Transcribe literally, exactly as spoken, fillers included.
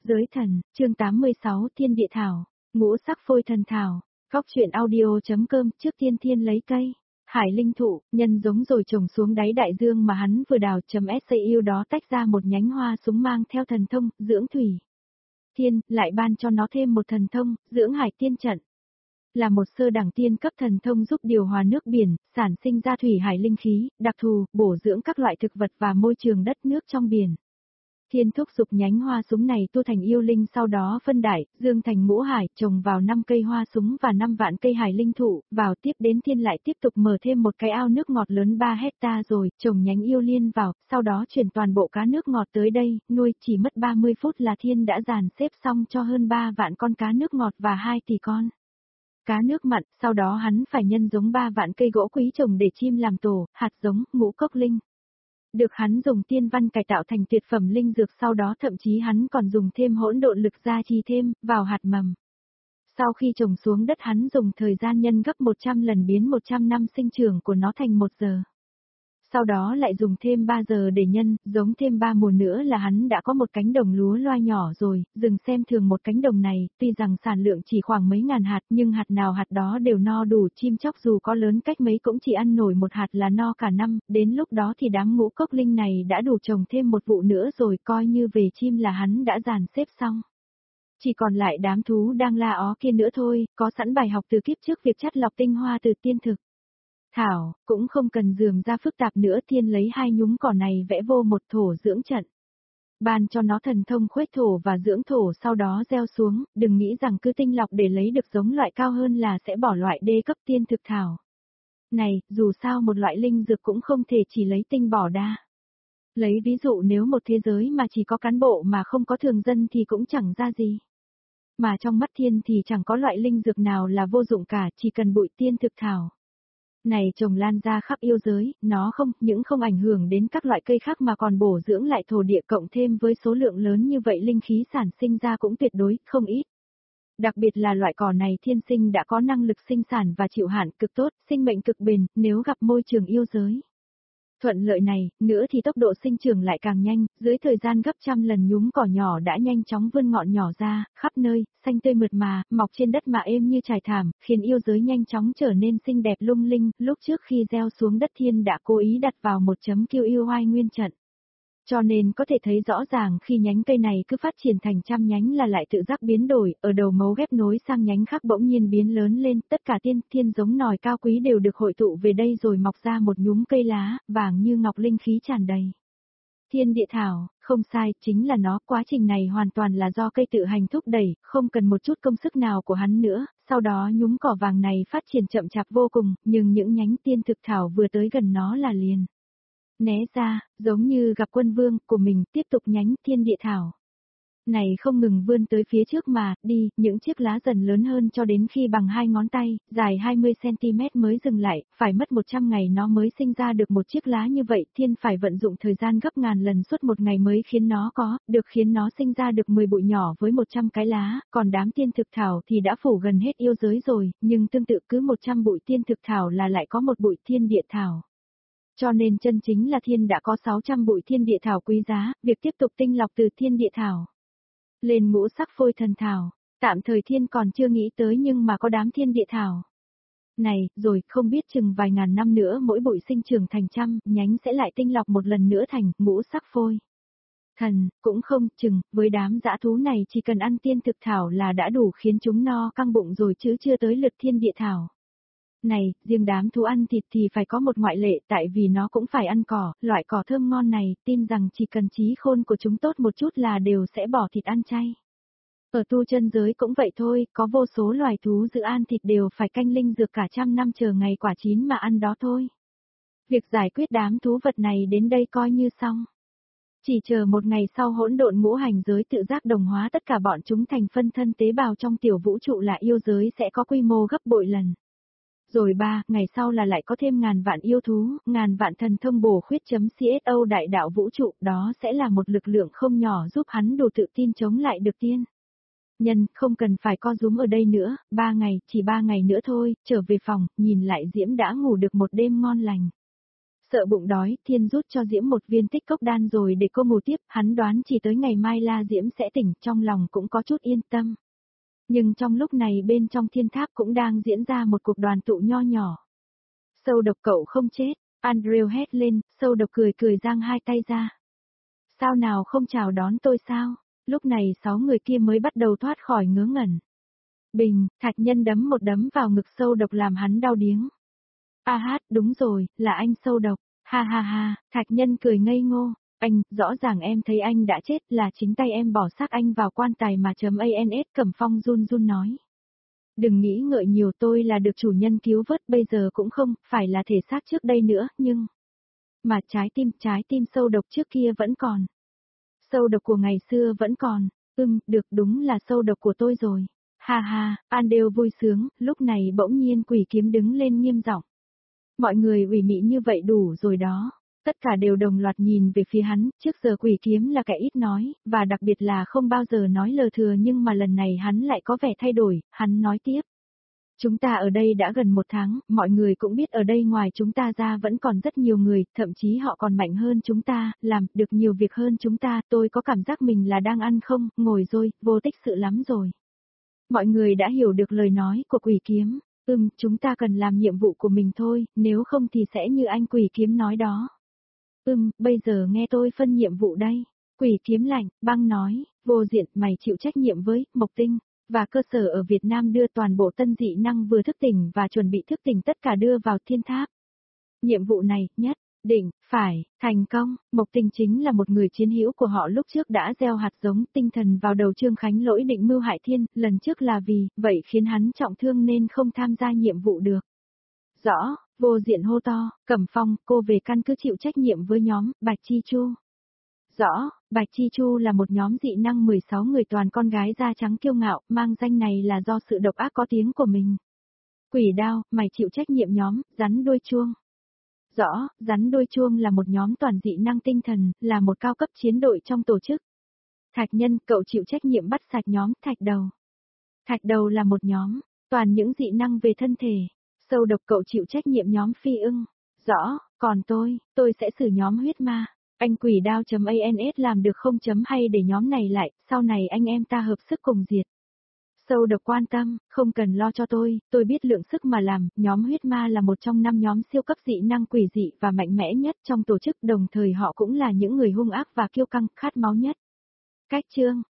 Giới thần, chương tám mươi sáu Thiên Địa Thảo, ngũ sắc phôi thần thảo, góc truyện audio.com. Trước tiên thiên lấy cây, hải linh thụ, nhân giống rồi trồng xuống đáy đại dương mà hắn vừa đào chấm sau đó tách ra một nhánh hoa súng mang theo thần thông, dưỡng thủy. Thiên, lại ban cho nó thêm một thần thông, dưỡng hải tiên trận. Là một sơ đẳng tiên cấp thần thông giúp điều hòa nước biển, sản sinh ra thủy hải linh khí, đặc thù, bổ dưỡng các loại thực vật và môi trường đất nước trong biển. Thiên thúc giục nhánh hoa súng này tu thành yêu linh, sau đó phân đại, dương thành ngũ hải, trồng vào năm cây hoa súng và năm vạn cây hải linh thụ, vào tiếp đến thiên lại tiếp tục mở thêm một cái ao nước ngọt lớn ba hecta rồi, trồng nhánh yêu liên vào, sau đó chuyển toàn bộ cá nước ngọt tới đây, nuôi chỉ mất ba mươi phút là thiên đã dàn xếp xong cho hơn ba vạn con cá nước ngọt và hai tỷ con cá nước mặn, sau đó hắn phải nhân giống ba vạn cây gỗ quý trồng để chim làm tổ, hạt giống, ngũ cốc linh. Được hắn dùng tiên văn cải tạo thành tuyệt phẩm linh dược, sau đó thậm chí hắn còn dùng thêm hỗn độn lực gia trì thêm, vào hạt mầm. Sau khi trồng xuống đất hắn dùng thời gian nhân gấp một trăm lần biến một trăm năm sinh trưởng của nó thành một giờ. Sau đó lại dùng thêm ba giờ để nhân, giống thêm ba mùa nữa là hắn đã có một cánh đồng lúa loa nhỏ rồi, dừng xem thường một cánh đồng này, tuy rằng sản lượng chỉ khoảng mấy ngàn hạt nhưng hạt nào hạt đó đều no đủ, chim chóc dù có lớn cách mấy cũng chỉ ăn nổi một hạt là no cả năm, đến lúc đó thì đám ngũ cốc linh này đã đủ trồng thêm một vụ nữa rồi, coi như về chim là hắn đã dàn xếp xong. Chỉ còn lại đám thú đang la ó kia nữa thôi, có sẵn bài học từ kiếp trước việc chắt lọc tinh hoa từ tiên thực. Thảo, cũng không cần dườm ra phức tạp nữa, thiên lấy hai nhúm cỏ này vẽ vô một thổ dưỡng trận. Ban cho nó thần thông khuếch thổ và dưỡng thổ, sau đó gieo xuống, đừng nghĩ rằng cứ tinh lọc để lấy được giống loại cao hơn là sẽ bỏ loại đê cấp tiên thực thảo. Này, dù sao một loại linh dược cũng không thể chỉ lấy tinh bỏ đa. Lấy ví dụ nếu một thế giới mà chỉ có cán bộ mà không có thường dân thì cũng chẳng ra gì. Mà trong mắt thiên thì chẳng có loại linh dược nào là vô dụng cả, chỉ cần bụi tiên thực thảo. Này trồng lan ra khắp yêu giới, nó không những không ảnh hưởng đến các loại cây khác mà còn bổ dưỡng lại thổ địa, cộng thêm với số lượng lớn như vậy linh khí sản sinh ra cũng tuyệt đối không ít. Đặc biệt là loại cỏ này thiên sinh đã có năng lực sinh sản và chịu hạn cực tốt, sinh mệnh cực bền, nếu gặp môi trường yêu giới thuận lợi này, nữa thì tốc độ sinh trưởng lại càng nhanh, dưới thời gian gấp trăm lần nhúm cỏ nhỏ đã nhanh chóng vươn ngọn nhỏ ra, khắp nơi, xanh tươi mượt mà, mọc trên đất mà êm như trải thảm, khiến yêu giới nhanh chóng trở nên xinh đẹp lung linh. Lúc trước khi gieo xuống đất thiên đã cố ý đặt vào một chấm kiêu yêu oai nguyên trận. Cho nên có thể thấy rõ ràng khi nhánh cây này cứ phát triển thành trăm nhánh là lại tự giác biến đổi, ở đầu mấu ghép nối sang nhánh khác bỗng nhiên biến lớn lên, tất cả tiên thiên giống nòi cao quý đều được hội tụ về đây rồi mọc ra một nhúm cây lá, vàng như ngọc, linh khí tràn đầy. Thiên địa thảo, không sai, chính là nó, quá trình này hoàn toàn là do cây tự hành thúc đẩy, không cần một chút công sức nào của hắn nữa, sau đó nhúm cỏ vàng này phát triển chậm chạp vô cùng, nhưng những nhánh tiên thực thảo vừa tới gần nó là liền né ra, giống như gặp quân vương của mình, tiếp tục nhánh thiên địa thảo này không ngừng vươn tới phía trước mà, đi, những chiếc lá dần lớn hơn cho đến khi bằng hai ngón tay, dài hai mươi xăng ti mét mới dừng lại, phải mất một trăm ngày nó mới sinh ra được một chiếc lá như vậy, thiên phải vận dụng thời gian gấp ngàn lần suốt một ngày mới khiến nó có, được khiến nó sinh ra được mười bụi nhỏ với một trăm cái lá, còn đám tiên thực thảo thì đã phủ gần hết yêu giới rồi, nhưng tương tự cứ một trăm bụi tiên thực thảo là lại có một bụi thiên địa thảo. Cho nên chân chính là thiên đã có sáu trăm bụi thiên địa thảo quý giá, việc tiếp tục tinh lọc từ thiên địa thảo lên ngũ sắc phôi thần thảo, tạm thời thiên còn chưa nghĩ tới, nhưng mà có đám thiên địa thảo này, rồi không biết chừng vài ngàn năm nữa mỗi bụi sinh trưởng thành trăm nhánh sẽ lại tinh lọc một lần nữa thành ngũ sắc phôi thần, cũng không chừng, với đám dã thú này chỉ cần ăn tiên thực thảo là đã đủ khiến chúng no căng bụng rồi, chứ chưa tới lượt thiên địa thảo. Này, riêng đám thú ăn thịt thì phải có một ngoại lệ, tại vì nó cũng phải ăn cỏ, loại cỏ thơm ngon này, tin rằng chỉ cần trí khôn của chúng tốt một chút là đều sẽ bỏ thịt ăn chay. Ở tu chân giới cũng vậy thôi, có vô số loài thú giữ ăn thịt đều phải canh linh dược cả trăm năm chờ ngày quả chín mà ăn đó thôi. Việc giải quyết đám thú vật này đến đây coi như xong. Chỉ chờ một ngày sau hỗn độn ngũ hành giới tự giác đồng hóa tất cả bọn chúng thành phân thân tế bào trong tiểu vũ trụ là yêu giới sẽ có quy mô gấp bội lần. Rồi ba, ngày sau là lại có thêm ngàn vạn yêu thú, ngàn vạn thần thông bổ khuyết.co đại đạo vũ trụ, đó sẽ là một lực lượng không nhỏ giúp hắn đủ tự tin chống lại được tiên nhân, không cần phải co rúm ở đây nữa, ba ngày, chỉ ba ngày nữa thôi, trở về phòng, nhìn lại Diễm đã ngủ được một đêm ngon lành. Sợ bụng đói, Thiên rút cho Diễm một viên tích cốc đan rồi để cô ngủ tiếp, hắn đoán chỉ tới ngày mai La Diễm sẽ tỉnh, trong lòng cũng có chút yên tâm. Nhưng trong lúc này bên trong thiên tháp cũng đang diễn ra một cuộc đoàn tụ nho nhỏ. Sâu độc cậu không chết, Andrew hét lên, sâu độc cười cười giang hai tay ra. Sao nào không chào đón tôi sao? Lúc này sáu người kia mới bắt đầu thoát khỏi ngớ ngẩn. Bình, Thạch Nhân đấm một đấm vào ngực sâu độc làm hắn đau điếng. A hát, đúng rồi, là anh sâu độc. Ha ha ha, Thạch Nhân cười ngây ngô. Anh, rõ ràng em thấy anh đã chết, là chính tay em bỏ xác anh vào quan tài mà chấm ans. Cẩm Phong run run nói. Đừng nghĩ ngợi nhiều, tôi là được chủ nhân cứu vớt, bây giờ cũng không, phải là thể xác trước đây nữa, nhưng... Mà trái tim, trái tim sâu độc trước kia vẫn còn. Sâu độc của ngày xưa vẫn còn, ưm, được, đúng là sâu độc của tôi rồi. Ha ha, An đều vui sướng, lúc này bỗng nhiên Quỷ Kiếm đứng lên nghiêm giọng. Mọi người ủy mị như vậy đủ rồi đó. Tất cả đều đồng loạt nhìn về phía hắn, trước giờ Quỷ Kiếm là kẻ ít nói, và đặc biệt là không bao giờ nói lờ thừa, nhưng mà lần này hắn lại có vẻ thay đổi, hắn nói tiếp. Chúng ta ở đây đã gần một tháng, mọi người cũng biết ở đây ngoài chúng ta ra vẫn còn rất nhiều người, thậm chí họ còn mạnh hơn chúng ta, làm được nhiều việc hơn chúng ta, tôi có cảm giác mình là đang ăn không, ngồi rồi, vô tích sự lắm rồi. Mọi người đã hiểu được lời nói của Quỷ Kiếm, ừm, chúng ta cần làm nhiệm vụ của mình thôi, nếu không thì sẽ như anh Quỷ Kiếm nói đó. Ừm, bây giờ nghe tôi phân nhiệm vụ đây. Quỷ Kiếm lạnh, băng nói, Vô Diện, mày chịu trách nhiệm với Mộc Tinh và cơ sở ở Việt Nam đưa toàn bộ tân dị năng vừa thức tỉnh và chuẩn bị thức tỉnh tất cả đưa vào thiên tháp. Nhiệm vụ này, nhất định phải thành công. Mộc Tinh chính là một người chiến hữu của họ, lúc trước đã gieo hạt giống tinh thần vào đầu Trương Khánh Lỗi định mưu hại Thiên, lần trước là vì vậy khiến hắn trọng thương nên không tham gia nhiệm vụ được. Rõ. Vô Diện hô to, Cẩm Phong, cô về căn cứ chịu trách nhiệm với nhóm Bạch Chi Chu. Rõ. Bạch Chi Chu là một nhóm dị năng mười sáu người toàn con gái da trắng kiêu ngạo, mang danh này là do sự độc ác có tiếng của mình. Quỷ Đao, mày chịu trách nhiệm nhóm Rắn Đuôi Chuông. Rõ. Rắn Đuôi Chuông là một nhóm toàn dị năng tinh thần, là một cao cấp chiến đội trong tổ chức. Thạch Nhân, cậu chịu trách nhiệm bắt sạch nhóm Thạch Đầu. Thạch Đầu là một nhóm toàn những dị năng về thân thể. Sâu độc, cậu chịu trách nhiệm nhóm Phi Ưng. Rõ. Còn tôi, tôi sẽ xử nhóm Huyết Ma. Anh Quỷ Đao.ans làm được không chấm hay để nhóm này lại, sau này anh em ta hợp sức cùng diệt. Sâu độc quan tâm, không cần lo cho tôi, tôi biết lượng sức mà làm, nhóm Huyết Ma là một trong năm nhóm siêu cấp dị năng quỷ dị và mạnh mẽ nhất trong tổ chức, đồng thời họ cũng là những người hung ác và kiêu căng, khát máu nhất. Cách chương